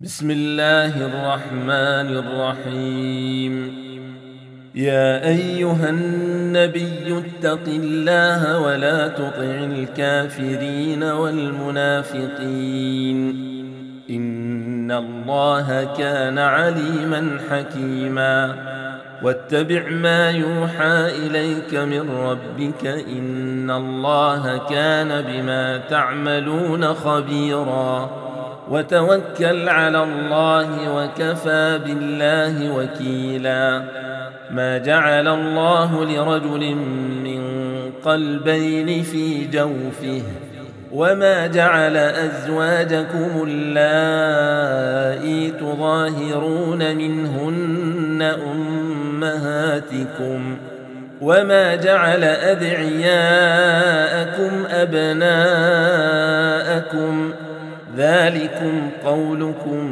بسم الله الرحمن الرحيم. يا أيها النبي اتق الله ولا تطع الكافرين والمنافقين، إن الله كان عليما حكيما. واتبع ما يوحى إليك من ربك، إن الله كان بما تعملون خبيرا. وتوكل على الله وكفى بالله وكيلا. ما جعل الله لرجل من قلبين في جوفه، وما جعل أزواجكم اللائي تظاهرون منهن أمهاتكم، وما جعل أدعياءكم أبناءكم، ذلكم قولكم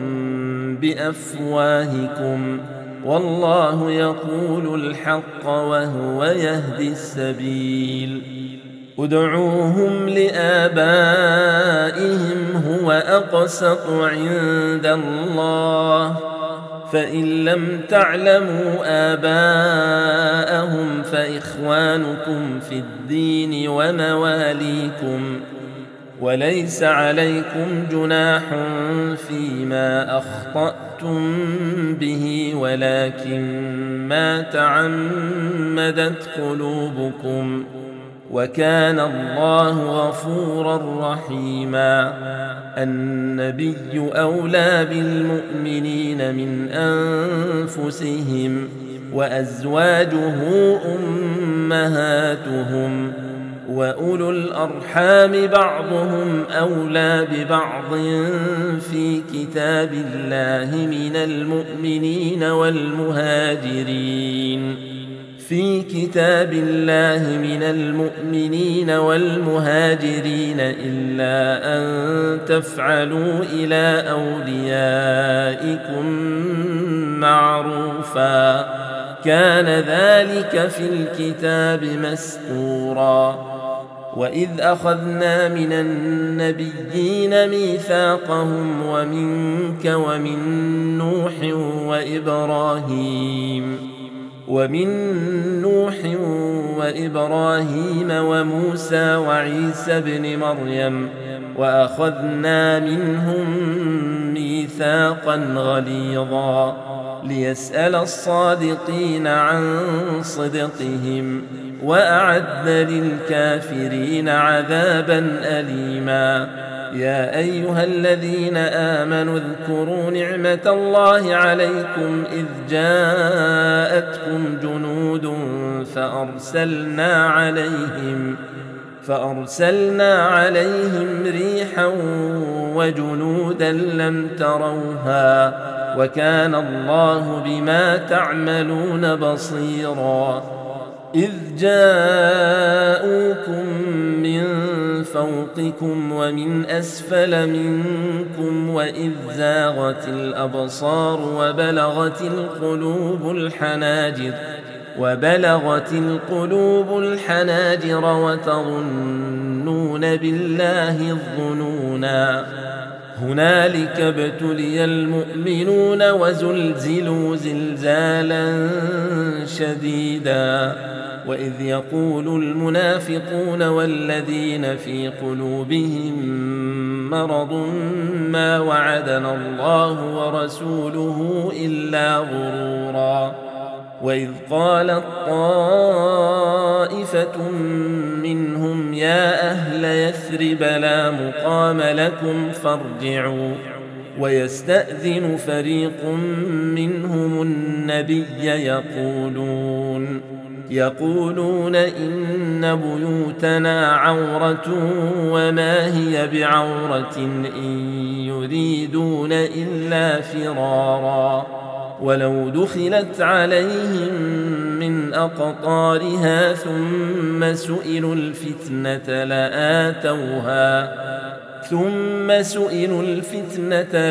بأفواهكم، والله يقول الحق وهو يهدي السبيل. ادعوهم لآبائهم هو أقسط عند الله، فإن لم تعلموا آباءهم فإخوانكم في الدين ومواليكم، وليس عليكم جناح فيما أخطأتم به، ولكن ما تعمدت قلوبكم، وكان الله غفورا رحيما. النبي أولى بالمؤمنين من أنفسهم، وأزواجه أمهاتهم، وأولو الأرحام بعضهم أولى ببعض في كتاب الله من المؤمنين والمهاجرين إلا أن تفعلوا إلى أوليائكم معروفا، كان ذلك في الكتاب مسطورا. وإذ أخذنا من النبيين ميثاقهم ومنك ومن نوح وإبراهيم وموسى وعيسى بن مريم، وأخذنا منهم ميثاقا غليظا، ليسأل الصادقين عن صدقهم، وأعد للكافرين عذابا أليما. يا أيها الذين آمنوا اذكروا نعمة الله عليكم إذ جاءتكم جنود فأرسلنا عليهم ريحا وجنودا لم تروها، وكان الله بما تعملون بصيرا. إذ جاءوكم من فوقكم ومن أسفل منكم، وإذ زاغت الأبصار وبلغت القلوب الحناجر وتظنون بالله الظنونا. هنالك ابتلي المؤمنون وزلزلوا زلزالا شديدا. وإذ يقول المنافقون والذين في قلوبهم مرض ما وعدنا الله ورسوله إلا غرورا. وإذ قالت طائفة منهم يا أهل يثرب لا مقام لكم فارجعوا، ويستأذن فريق منهم النبي يقولون إن بيوتنا عورة وما هي بعورة إن يريدون إلا فرارا. ولو دخلت عليهم من أقطارها ثم سئلوا الفتنة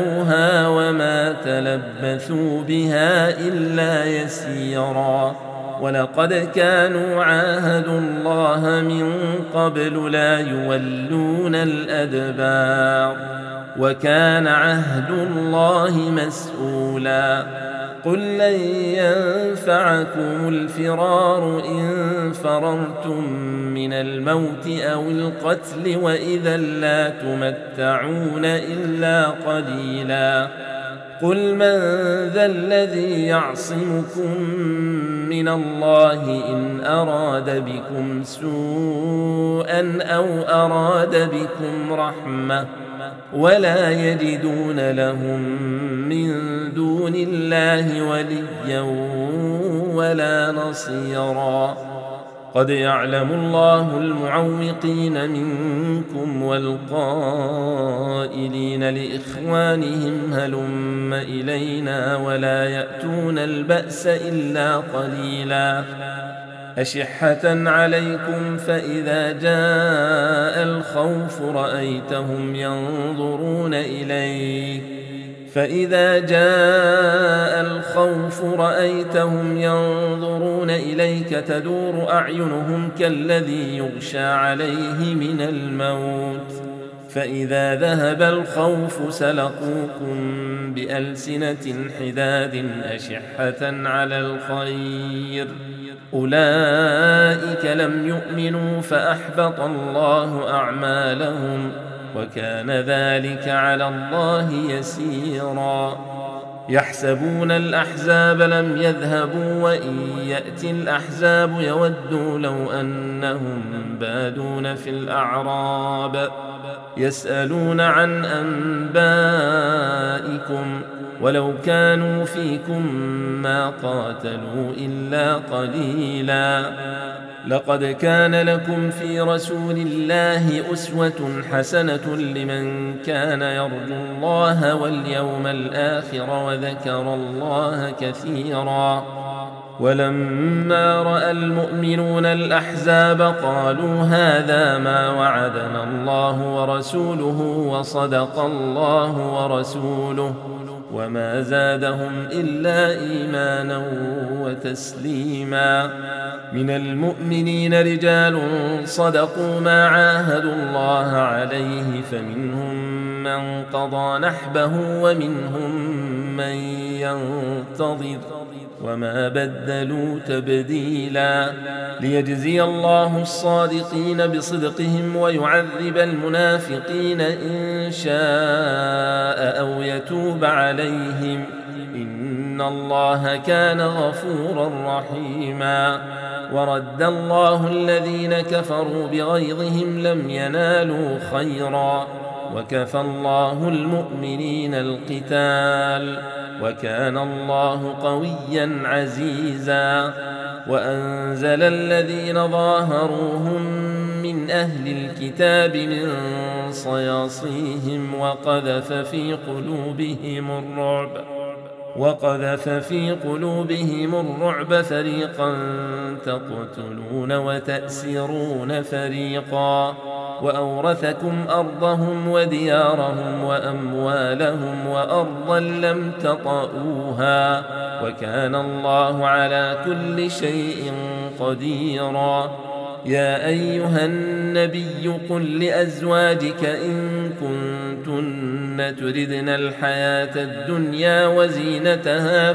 لآتوها وما تلبثوا بها إلا يسيرا. ولقد كانوا عاهدوا الله من قبل لا يولون الأدبار وكان عهد الله مسؤولا قل لن ينفعكم الفرار إن فررتم من الموت أو القتل وإذا لا تمتعون إلا قليلا قل من ذا الذي يعصمكم من الله إن أراد بكم سوءا أو أراد بكم رحمة ولا يجدون لهم من دون الله وليا ولا نصيرا قد يعلم الله المعوقين منكم والقائلين لإخوانهم هلم إلينا ولا يأتون البأس إلا قليلا أشحة عليكم فإذا جاء الخوف رأيتهم ينظرون إليك تدور أعينهم كالذي يغشى عليه من الموت فإذا ذهب الخوف سلقوكم بألسنة حداد أشحة على الخير أولئك لم يؤمنوا فأحبط الله أعمالهم وكان ذلك على الله يسيرا يحسبون الأحزاب لم يذهبوا وإن يأتي الأحزاب يودوا لو أنهم بادون في الأعراب يسألون عن أنبائكم ولو كانوا فيكم ما قاتلوا إلا قليلا لقد كان لكم في رسول الله أسوة حسنة لمن كان يرجو الله واليوم الآخر وذكر الله كثيرا ولما رأى المؤمنون الأحزاب قالوا هذا ما وعدنا الله ورسوله وصدق الله ورسوله وما زادهم إلا إيمانا وتسليما من المؤمنين رجال صدقوا ما عاهدوا الله عليه فمنهم من قضى نحبه ومنهم من ينتظر وما بدلوا تبديلا ليجزي الله الصادقين بصدقهم ويعذب المنافقين إن شاء أو يتوب عليهم إن الله كان غفورا رحيما ورد الله الذين كفروا بغيظهم لم ينالوا خيرا وكفى الله المؤمنين القتال وكان الله قويا عزيزا وأنزل الذين ظاهروهم من أهل الكتاب من صياصيهم وقذف في قلوبهم الرعب فريقا تقتلون وتأسرون فريقا وأورثكم أرضهم وديارهم وأموالهم وأرضا لم تطئوها وكان الله على كل شيء قديرا يا أيها النبي قل لأزواجك إن كنتن تردن الحياة الدنيا وزينتها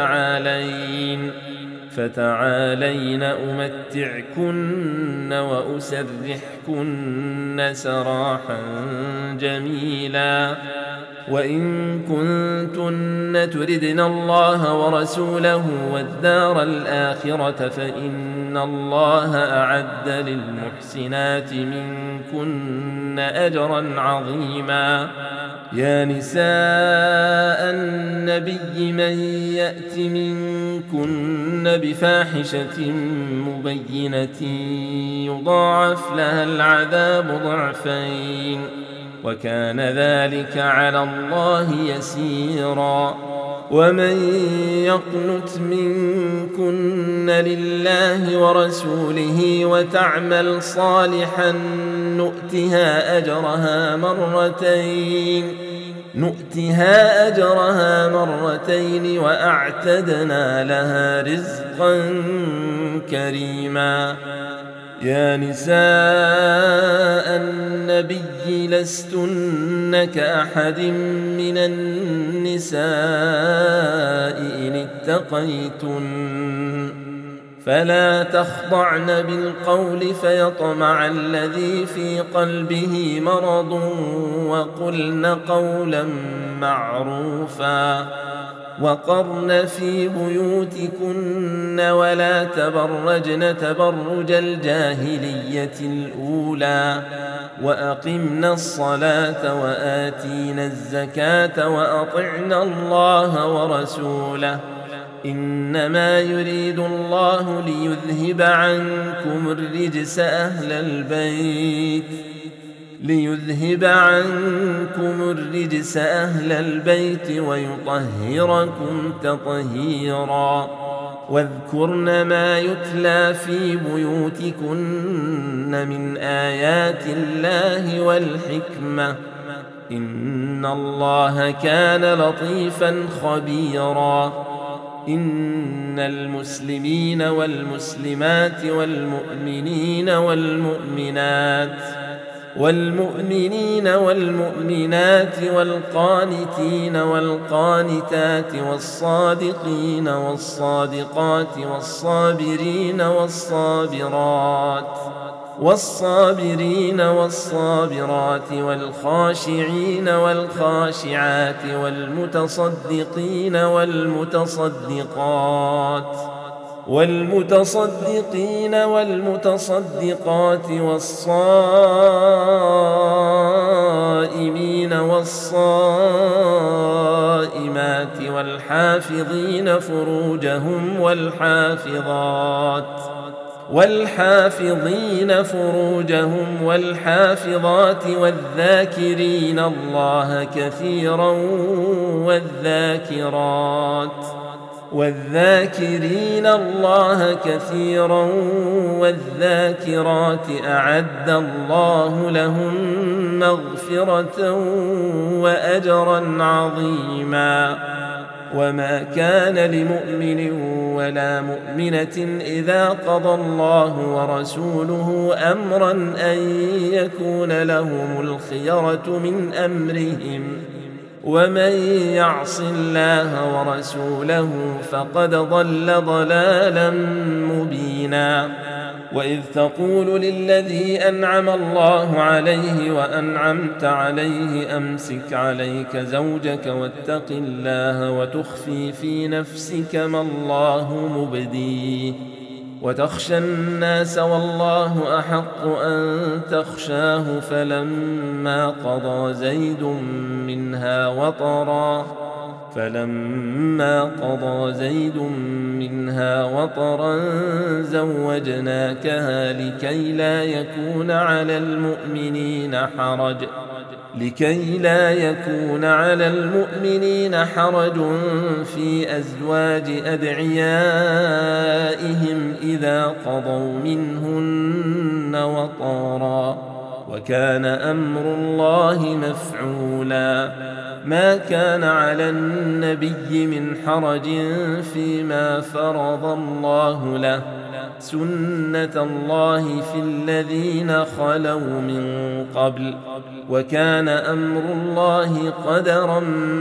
فتعالين أمتعكن وأسرحكن سراحا جميلا وإن كنتن تردن الله ورسوله والدار الآخرة فإن الله أعد للمحسنات منكن أجرا عظيما يا نساء النبي من يأت منكن بفاحشة مبينة يضاعف لها العذاب ضعفين وكان ذلك على الله يسيرا ومن يقنت منكن لله ورسوله وتعمل صالحا نؤتها أجرها مرتين نؤتها أجرها مرتين وأعتدنا لها رزقا كريما. يا نساء النبي لستن كأحد من النساء إن اتقيتن فلا تخضعن بالقول فيطمع الذي في قلبه مرض وقلن قولا معروفا وقرن في بيوتكن ولا تبرجن تبرج الجاهلية الأولى وأقمن الصلاة وآتين الزكاة وأطعن الله ورسوله إنما يريد الله ليذهب عنكم الرجس أهل البيت ويطهركم تطهيرا. واذكرن ما يتلى في بيوتكن من آيات الله والحكمة إن الله كان لطيفا خبيرا. إن المسلمين والمسلمات والمؤمنين والمؤمنات والقانتين والقانتات والصادقين والصادقات والصابرين والصابرات والخاشعين والخاشعات والمتصدقين والمتصدقات والصائمين والصائمات والحافظين فروجهم والحافظات والذاكرين الله كثيرا والذاكرات أعد الله لهم مغفرة وأجرا عظيما. وما كان لمؤمن ولا مؤمنة إذا قضى الله ورسوله أمرا أن يكون لهم الخيرة من أمرهم ومن يعص الله ورسوله فقد ضل ضلالا مبينا. وإذ تقول للذي أنعم الله عليه وأنعمت عليه أمسك عليك زوجك واتق الله وتخفي في نفسك ما الله مبديه وتخشى الناس والله أحق أن تخشاه فلما قضى زيد منها وطرا زوجناكها لكي لا يكون على المؤمنين حرج في أزواج أدعيائهم إذا قضوا منهن وطرا وكان أمر الله مفعولا. ما كان على النبي من حرج فيما فرض الله له سنة الله في الذين خلوا من قبل وكان أمر الله قدرا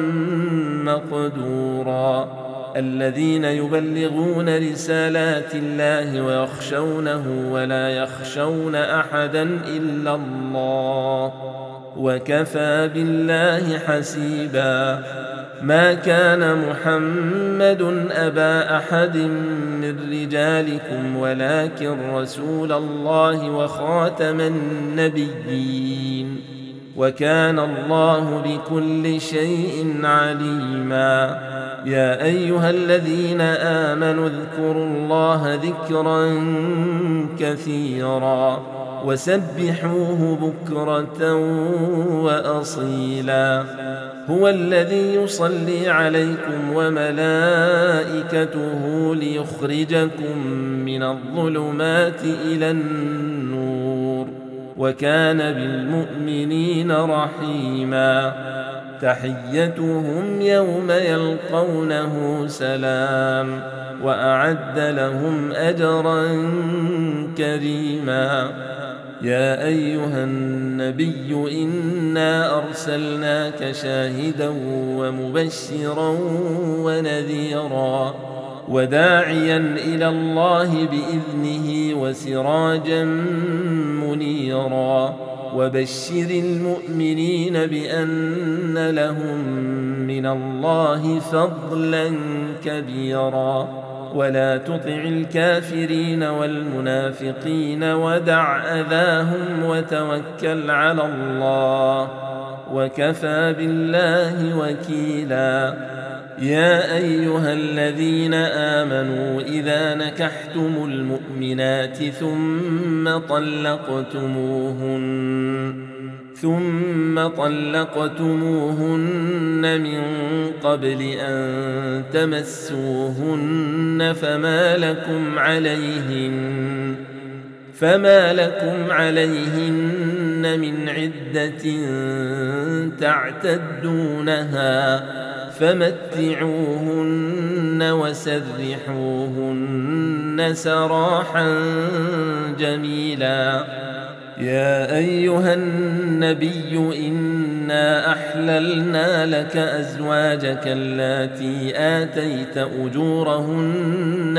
مقدورا. الذين يبلغون رسالات الله ويخشونه ولا يخشون أحدا إلا الله وكفى بالله حسيبا. ما كان محمد أبا أحد من رجالكم ولكن رسول الله وخاتم النبيين وكان الله بكل شيء عليما. يا أيها الذين آمنوا اذكروا الله ذكرا كثيرا وسبحوه بكرة وأصيلا. هو الذي يصلي عليكم وملائكته ليخرجكم من الظلمات إلى النور وكان بالمؤمنين رحيما. تحيتهم يوم يلقونه سلام وأعد لهم أجرا كريما. يا أيها النبي إنا أرسلناك شاهدا ومبشرا ونذيرا وداعيا إلى الله بإذنه وسراجا منيرا وبشر المؤمنين بأن لهم من الله فضلا كبيرا ولا تطع الكافرين والمنافقين ودع أذاهم وتوكل على الله وكفى بالله وكيلا. يا أيها الذين آمنوا إذا نكحتم المؤمنات ثم طلقتموهن من قبل أن تمسوهن فما لكم عليهن من عدة تعتدونها فمتعوهن وسرحوهن سراحا جميلا. يا أيها النبي إنا أحللنا لك أزواجك اللاتي آتيت أجورهن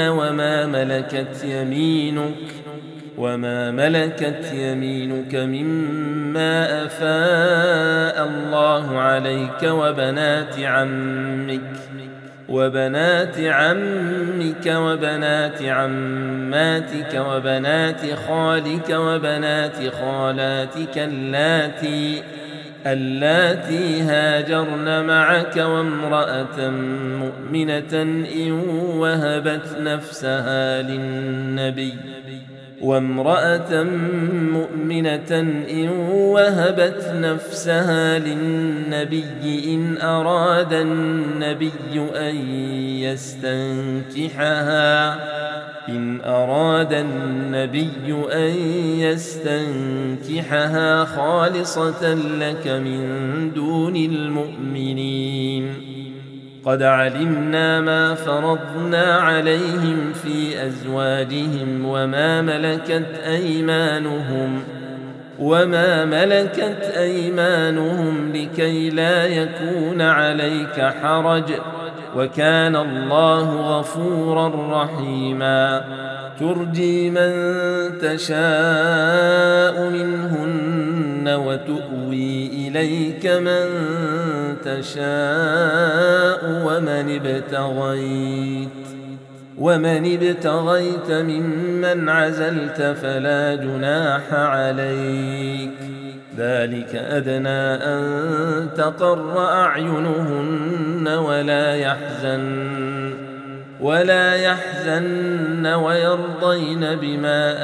وما ملكت يمينك مما أفاء الله عليك وبنات عمك وبنات عماتك وبنات خالك وبنات خالاتك اللاتي هاجرن معك وامرأة مؤمنة إن وهبت نفسها للنبي إن أراد النبي أن يستنكحها خالصة لك من دون المؤمنين. قد علمنا ما فرضنا عليهم في أزواجهم وما ملكت أيمانهم لكي لا يكون عليك حرج وكان الله غفورا رحيما. ترجي من تشاء منهن وتؤوي إليك من تشاء ومن ابتغيت ممن عزلت فلا جناح عليك. ذلك أدنى أن تقر أعينهن ولا يحزن ويرضين بما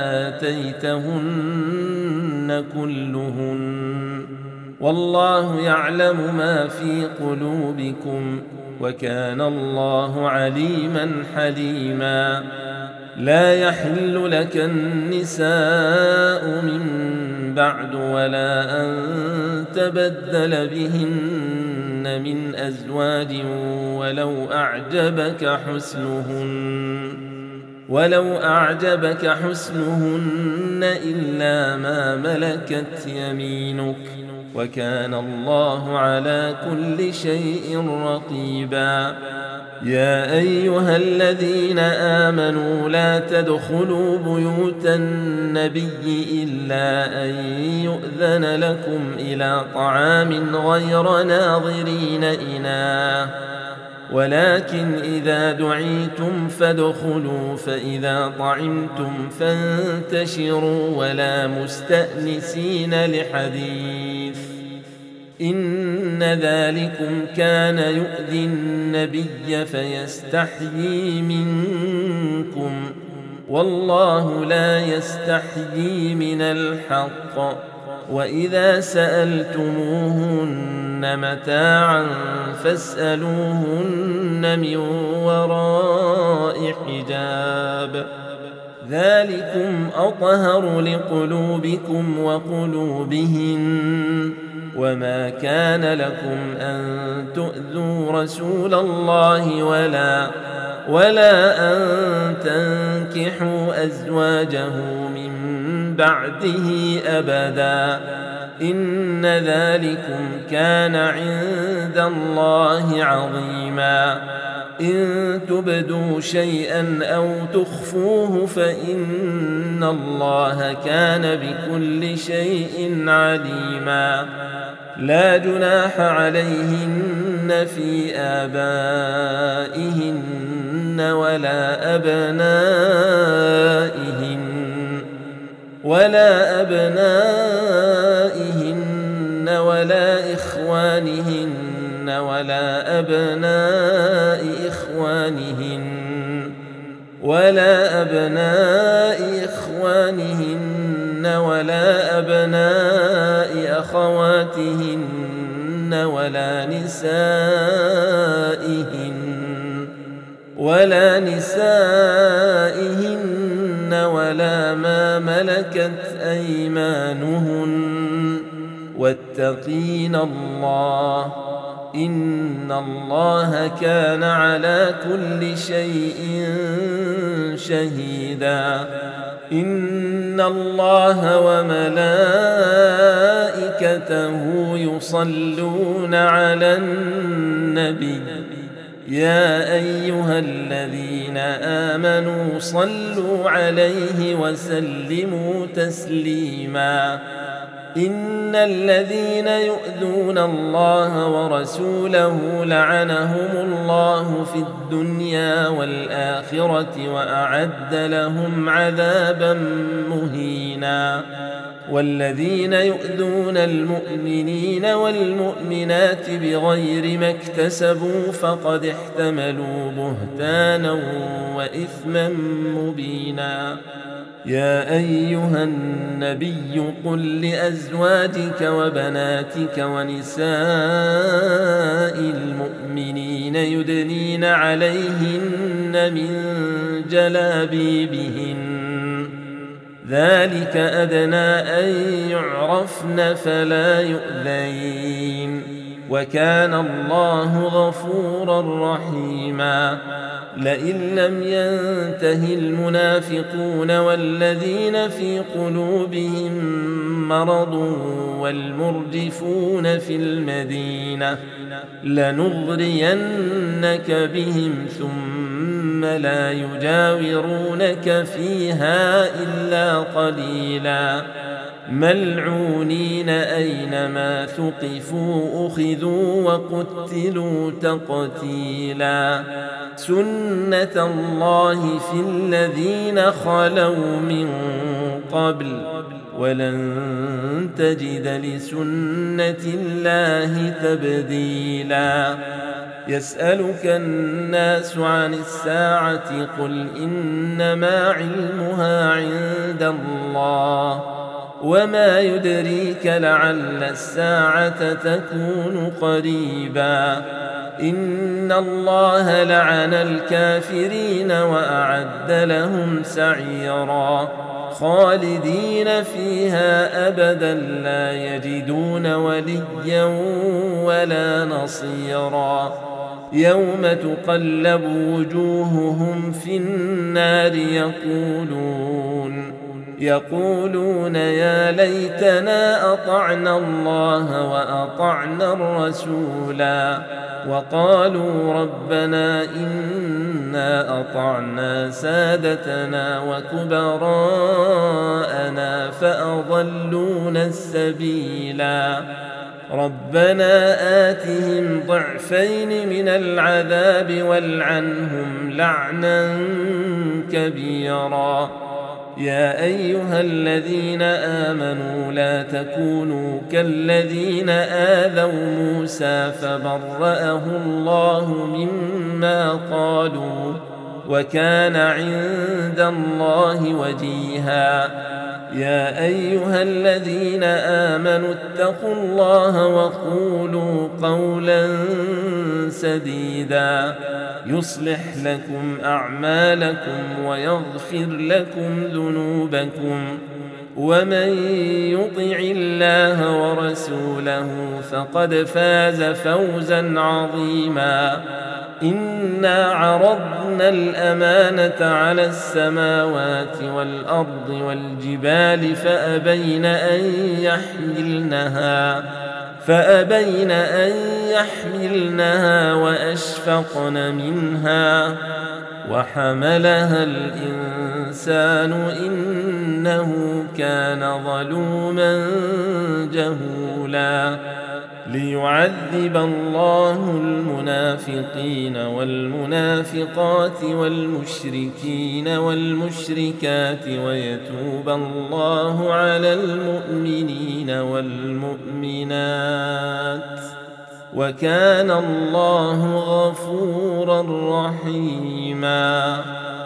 آتيتهن كلهن والله يعلم ما في قلوبكم وكان الله عليما حليما. لا يحل لك النساء من بعد ولا أن تبدل بهن من أزواج ولو أعجبك حسنهن إلا ما ملكت يمينك وكان الله على كل شيء رقيبا. يا أيها الذين آمنوا لا تدخلوا بيوت النبي إلا أن يؤذن لكم إلى طعام غير ناظرين إناه ولكن إذا دعيتم فادخلوا فإذا طعمتم فانتشروا ولا مستأنسين لحديث إن ذلكم كان يؤذي النبي فيستحيي منكم والله لا يستحيي من الحق. وإذا سألتموهن متاعا فاسألوهن من وراء حجاب ذلكم أطهر لقلوبكم وقلوبهن وما كان لكم أن تؤذوا رسول الله ولا أن تنكحوا أزواجه من بعده أبدا إن ذلكم كان عند الله عظيما إن تبدوا شيئا أو تخفوه فإن الله كان بكل شيء عليما لا جناح عليهن في آبائهن ولا أبنائهن ولا إخوانهن ولا أبناء إخوانهن ولا أبناء أخواتهن ولا نسائهن ولا ما ملكت أيمانهن واتقين الله إن الله كان على كل شيء شهيدا إن الله وملائكته يصلون على النبي يا أيها الذين آمنوا صلوا عليه وسلموا تسليما إن الذين يؤذون الله ورسوله لعنهم الله في الدنيا والآخرة وأعد لهم عذابا مهينا والذين يؤذون المؤمنين والمؤمنات بغير ما اكتسبوا فقد احتملوا بهتانا وإثما مبينا يا أيها النبي قل لأزواجك وبناتك ونساء المؤمنين يدنين عليهن من جلابيبهن ذلك أدنى أن يعرفن فلا يؤذين وكان الله غفورا رحيما لئن لم ينته المنافقون والذين في قلوبهم مرض والمرجفون في المدينة لنغرينك بهم ثم لا يجاورونك فيها إلا قليلا ملعونين أينما ثقفوا أخذوا وقتلوا تقتيلا سنة الله في الذين خلوا من قبل ولن تجد لسنة الله تبديلا يسألك الناس عن الساعة قل إنما علمها عند الله وما يدريك لعل الساعة تكون قريبا إن الله لعن الكافرين وأعد لهم سعيرا خالدين فيها أبدا لا يجدون وليا ولا نصيرا يوم تقلب وجوههم في النار يقولون يا ليتنا أطعنا الله وأطعنا الرسولا وقالوا ربنا إنا أطعنا سادتنا وكبراءنا فأضلونا السبيلا ربنا آتهم ضعفين من العذاب والعنهم لعنا كبيرا يا أيها الذين آمنوا لا تكونوا كالذين آذوا موسى فبرأه الله مما قالوا وكان عند الله وجيها يا أيها الذين آمنوا اتقوا الله وقولوا قولا سديدا يصلح لكم أعمالكم ويغفر لكم ذنوبكم ومن يطع الله ورسوله فقد فاز فوزا عظيما. إنا عرضنا الأمانة على السماوات والأرض والجبال فأبين أن يحملنها وأشفقن منها وحملها الإنسان إنه كان ظلوما جهولا. ليعذب الله المنافقين والمنافقات والمشركين والمشركات ويتوب الله على المؤمنين والمؤمنات وكان الله غفورا رحيما.